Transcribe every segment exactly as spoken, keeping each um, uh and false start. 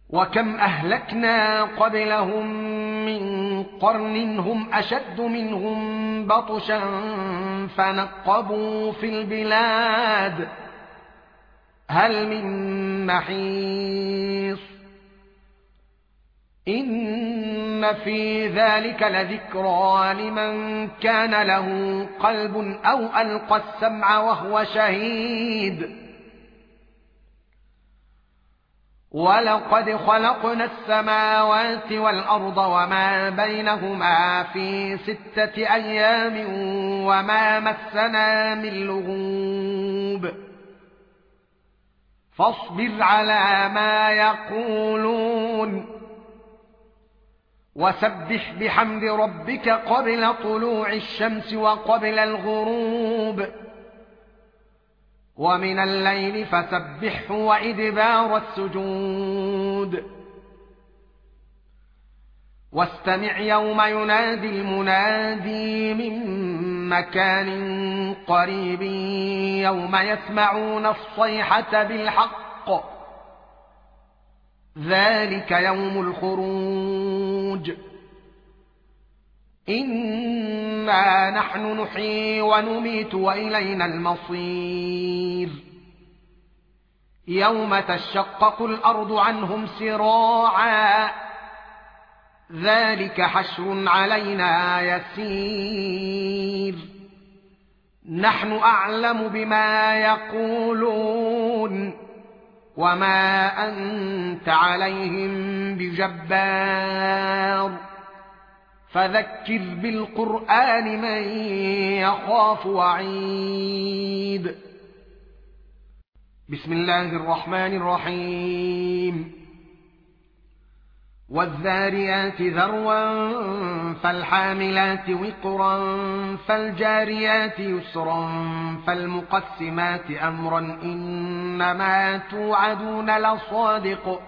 وكم أهلكنا قبلهم من قرن هم أشد منهم بطشا فنقبوا في البلاد هل من محيص إن في ذلك لذكرى لمن كان له قلب أو ألقى السمع وهو شهيد ولقد خلقنا السماوات والأرض وما بينهما في ستة أيام وما مسنا من لغوب فاصبر على ما يقولون وسبح بحمد ربك قبل طلوع الشمس وقبل الغروب ومن الليل فسبحه وإدبار السجود واستمع يوم ينادي المنادي من مكان قريب يوم يسمعون الصيحة بالحق ذلك يوم الخروج إنا نحن نحيي ونميت وإلينا المصير يوم تشقق الأرض عنهم سراعا ذلك حشر علينا يسير نحن أعلم بما يقولون وما أنت عليهم بجبار فذكر بالقرآن من يخاف وعيد بسم الله الرحمن الرحيم والذاريات ذروا فالحاملات وقرا فالجاريات يسرا فالمقسمات أمرا إنما توعدون لصادق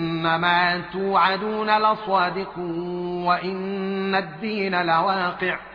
إنما توعدون لصادق وإن الدين لواقع